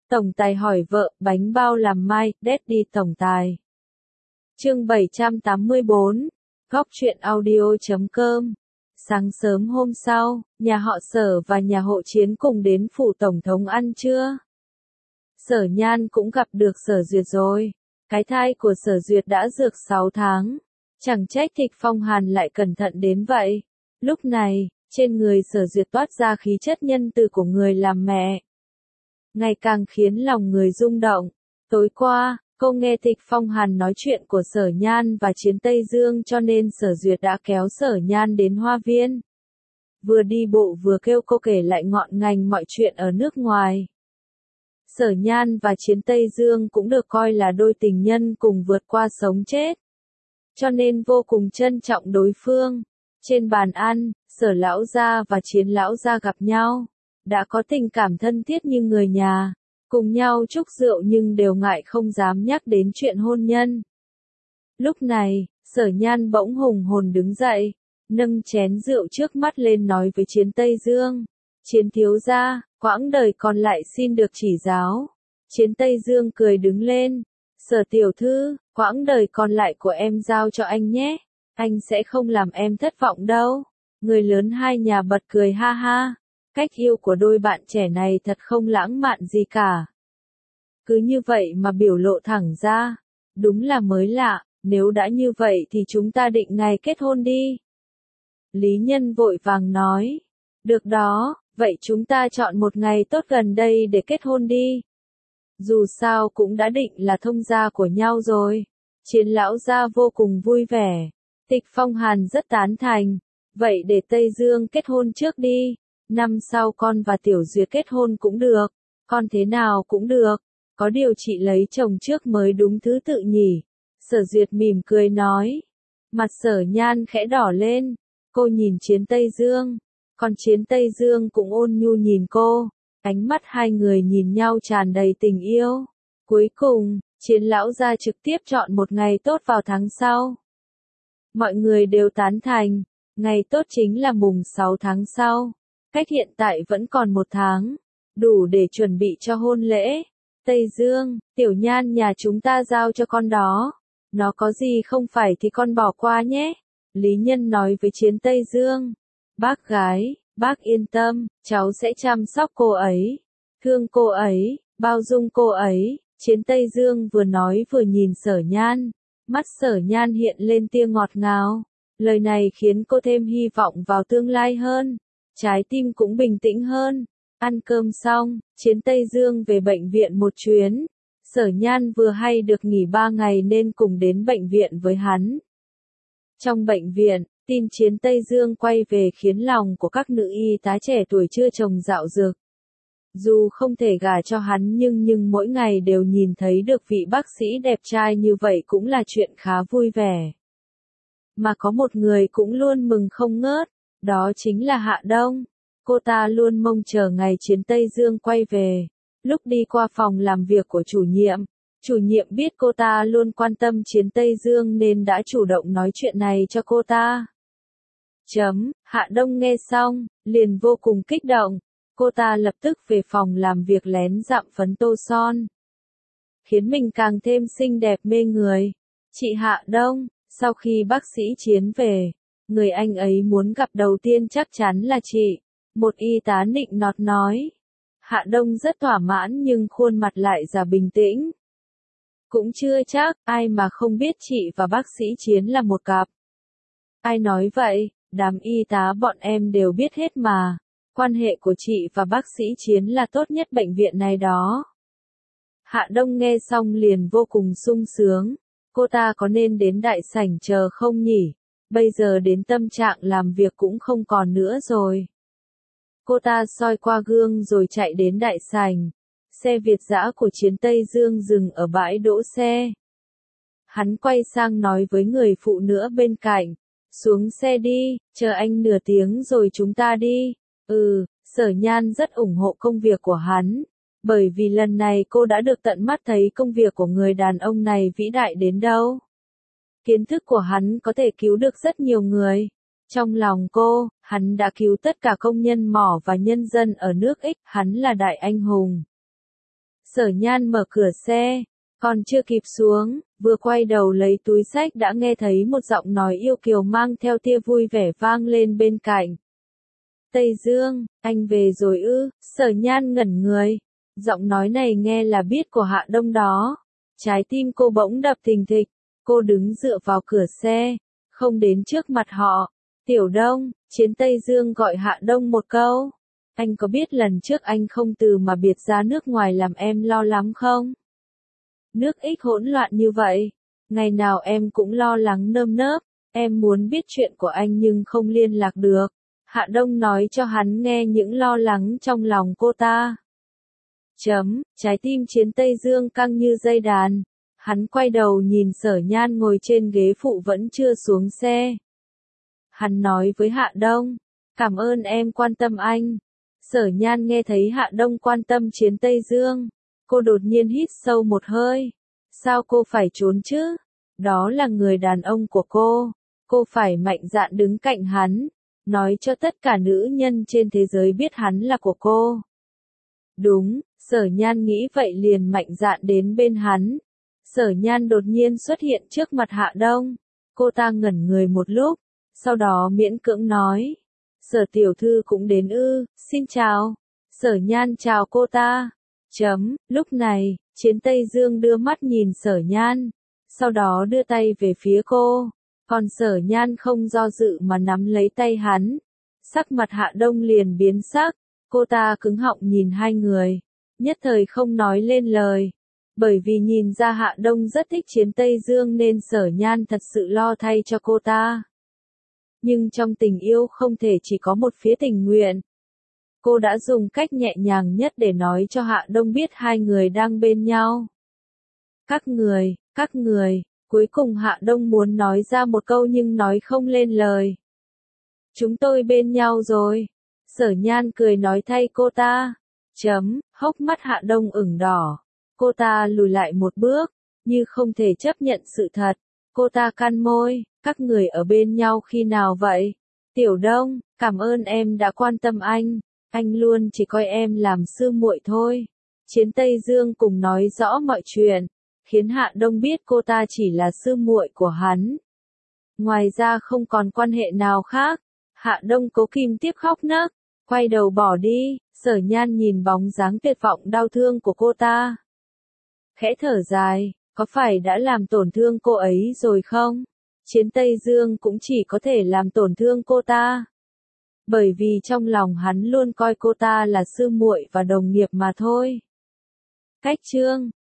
Tổng tài hỏi vợ, bánh bao làm mai, Daddy tổng tài. Chương 784, góc truyện audio.com. Sáng sớm hôm sau, nhà họ Sở và nhà hộ Chiến cùng đến phủ tổng thống ăn trưa. Sở Nhan cũng gặp được Sở Duyệt rồi. Cái thai của Sở Duyệt đã dược 6 tháng. Chẳng trách Thịch Phong Hàn lại cẩn thận đến vậy. Lúc này, trên người Sở Duyệt toát ra khí chất nhân từ của người làm mẹ, ngày càng khiến lòng người rung động. Tối qua, cô nghe Thịch Phong Hàn nói chuyện của Sở Nhan và Chiến Tây Dương cho nên Sở Duyệt đã kéo Sở Nhan đến hoa viên. Vừa đi bộ vừa kêu cô kể lại ngọn ngành mọi chuyện ở nước ngoài. Sở Nhan và Chiến Tây Dương cũng được coi là đôi tình nhân cùng vượt qua sống chết, cho nên vô cùng trân trọng đối phương. Trên bàn ăn, Sở lão gia và Chiến lão gia gặp nhau, đã có tình cảm thân thiết như người nhà, cùng nhau chúc rượu nhưng đều ngại không dám nhắc đến chuyện hôn nhân. Lúc này, Sở Nhan bỗng hùng hồn đứng dậy, nâng chén rượu trước mắt lên nói với Chiến Tây Dương: Chiến thiếu gia, quãng đời còn lại xin được chỉ giáo. Chiến Tây Dương cười đứng lên: Sở tiểu thư, quãng đời còn lại của em giao cho anh nhé, anh sẽ không làm em thất vọng đâu. Người lớn hai nhà bật cười ha ha. Cách yêu của đôi bạn trẻ này thật không lãng mạn gì cả. Cứ như vậy mà biểu lộ thẳng ra, đúng là mới lạ. Nếu đã như vậy thì chúng ta định ngày kết hôn đi. Lý Nhân vội vàng nói: Được đó, vậy chúng ta chọn một ngày tốt gần đây để kết hôn đi. Dù sao cũng đã định là thông gia của nhau rồi. Chiến lão gia vô cùng vui vẻ. Tịch Phong Hàn rất tán thành. Vậy để Tây Dương kết hôn trước đi. Năm sau con và Tiểu Duyệt kết hôn cũng được. Con thế nào cũng được. Có điều chị lấy chồng trước mới đúng thứ tự nhỉ. Sở Duyệt mỉm cười nói. Mặt Sở Nhan khẽ đỏ lên. Cô nhìn Chiến Tây Dương. Còn Chiến Tây Dương cũng ôn nhu nhìn cô. Ánh mắt hai người nhìn nhau tràn đầy tình yêu. Cuối cùng, Chiến lão gia trực tiếp chọn một ngày tốt vào tháng sau. Mọi người đều tán thành. Ngày tốt chính là mùng 6 tháng sau. Cách hiện tại vẫn còn 1 tháng. Đủ để chuẩn bị cho hôn lễ. Tây Dương, Tiểu Nhan nhà chúng ta giao cho con đó. Nó có gì không phải thì con bỏ qua nhé. Lý Nhân nói với Chiến Tây Dương. Bác gái, bác yên tâm, cháu sẽ chăm sóc cô ấy. Thương cô ấy, bao dung cô ấy. Chiến Tây Dương vừa nói vừa nhìn Sở Nhan. Mắt Sở Nhan hiện lên tia ngọt ngào. Lời này khiến cô thêm hy vọng vào tương lai hơn. Trái tim cũng bình tĩnh hơn. Ăn cơm xong, Chiến Tây Dương về bệnh viện một chuyến. Sở Nhan vừa hay được nghỉ 3 ngày nên cùng đến bệnh viện với hắn. Trong bệnh viện, tin Chiến Tây Dương quay về khiến lòng của các nữ y tá trẻ tuổi chưa chồng dạo dực. Dù không thể gả cho hắn nhưng mỗi ngày đều nhìn thấy được vị bác sĩ đẹp trai như vậy cũng là chuyện khá vui vẻ. Mà có một người cũng luôn mừng không ngớt, đó chính là Hạ Đông. Cô ta luôn mong chờ ngày Chiến Tây Dương quay về. Lúc đi qua phòng làm việc của chủ nhiệm biết cô ta luôn quan tâm Chiến Tây Dương nên đã chủ động nói chuyện này cho cô ta. Hạ Đông nghe xong, liền vô cùng kích động. Cô ta lập tức về phòng làm việc lén dặm phấn tô son, khiến mình càng thêm xinh đẹp mê người. Chị Hạ Đông, sau khi bác sĩ Chiến về, người anh ấy muốn gặp đầu tiên chắc chắn là chị. Một y tá nịnh nọt nói. Hạ Đông rất thỏa mãn nhưng khuôn mặt lại giả bình tĩnh. Cũng chưa chắc, ai mà không biết chị và bác sĩ Chiến là một cặp. Ai nói vậy, đám y tá bọn em đều biết hết mà. Quan hệ của chị và bác sĩ Chiến là tốt nhất bệnh viện này đó. Hạ Đông nghe xong liền vô cùng sung sướng. Cô ta có nên đến đại sảnh chờ không nhỉ? Bây giờ đến tâm trạng làm việc cũng không còn nữa rồi. Cô ta soi qua gương rồi chạy đến đại sảnh. Xe Việt dã của Chiến Tây Dương dừng ở bãi đỗ xe. Hắn quay sang nói với người phụ nữ bên cạnh. Xuống xe đi, chờ anh nửa tiếng rồi chúng ta đi. Sở Nhan rất ủng hộ công việc của hắn. Bởi vì lần này cô đã được tận mắt thấy công việc của người đàn ông này vĩ đại đến đâu. Kiến thức của hắn có thể cứu được rất nhiều người. Trong lòng cô, hắn đã cứu tất cả công nhân mỏ và nhân dân ở nước X, hắn là đại anh hùng. Sở Nhan mở cửa xe, còn chưa kịp xuống, vừa quay đầu lấy túi xách đã nghe thấy một giọng nói yêu kiều mang theo tia vui vẻ vang lên bên cạnh. Tây Dương, anh về rồi ư? Sở Nhan ngẩn người. Giọng nói này nghe là biết của Hạ Đông đó. Trái tim cô bỗng đập thình thịch. Cô đứng dựa vào cửa xe, không đến trước mặt họ. Tiểu Đông, Chiến Tây Dương gọi Hạ Đông một câu. Anh có biết lần trước anh không từ mà biệt ra nước ngoài làm em lo lắng không? Nước Ích hỗn loạn như vậy, ngày nào em cũng lo lắng nơm nớp, em muốn biết chuyện của anh nhưng không liên lạc được. Hạ Đông nói cho hắn nghe những lo lắng trong lòng cô ta. Trái tim Chiến Tây Dương căng như dây đàn. Hắn quay đầu nhìn Sở Nhan ngồi trên ghế phụ vẫn chưa xuống xe. Hắn nói với Hạ Đông, cảm ơn em quan tâm anh. Sở Nhan nghe thấy Hạ Đông quan tâm Chiến Tây Dương. Cô đột nhiên hít sâu một hơi. Sao cô phải trốn chứ? Đó là người đàn ông của cô. Cô phải mạnh dạn đứng cạnh hắn. Nói cho tất cả nữ nhân trên thế giới biết hắn là của cô. Đúng, Sở Nhan nghĩ vậy liền mạnh dạn đến bên hắn. Sở Nhan đột nhiên xuất hiện trước mặt Hạ Đông. Cô ta ngẩn người một lúc, sau đó miễn cưỡng nói. Sở tiểu thư cũng đến ư, xin chào. Sở Nhan chào cô ta. Lúc này, Chiến Tây Dương đưa mắt nhìn Sở Nhan, sau đó đưa tay về phía cô, còn Sở Nhan không do dự mà nắm lấy tay hắn. Sắc mặt Hạ Đông liền biến sắc, cô ta cứng họng nhìn hai người, nhất thời không nói lên lời, bởi vì nhìn ra Hạ Đông rất thích Chiến Tây Dương nên Sở Nhan thật sự lo thay cho cô ta. Nhưng trong tình yêu không thể chỉ có một phía tình nguyện. Cô đã dùng cách nhẹ nhàng nhất để nói cho Hạ Đông biết hai người đang bên nhau. Các người, cuối cùng Hạ Đông muốn nói ra một câu nhưng nói không lên lời. Chúng tôi bên nhau rồi. Sở Nhan cười nói thay cô ta. Hốc mắt Hạ Đông ửng đỏ. Cô ta lùi lại một bước, như không thể chấp nhận sự thật. Cô ta cắn môi, các người ở bên nhau khi nào vậy? Tiểu Đông, cảm ơn em đã quan tâm anh. Anh luôn chỉ coi em làm sư muội thôi. Chiến Tây Dương cùng nói rõ mọi chuyện, khiến Hạ Đông biết cô ta chỉ là sư muội của hắn. Ngoài ra không còn quan hệ nào khác. Hạ Đông cố kìm tiếp khóc nấc, quay đầu bỏ đi. Sở Nhan nhìn bóng dáng tuyệt vọng đau thương của cô ta, khẽ thở dài, có phải đã làm tổn thương cô ấy rồi không? Chiến Tây Dương cũng chỉ có thể làm tổn thương cô ta, bởi vì trong lòng hắn luôn coi cô ta là sư muội và đồng nghiệp mà thôi. Cách chương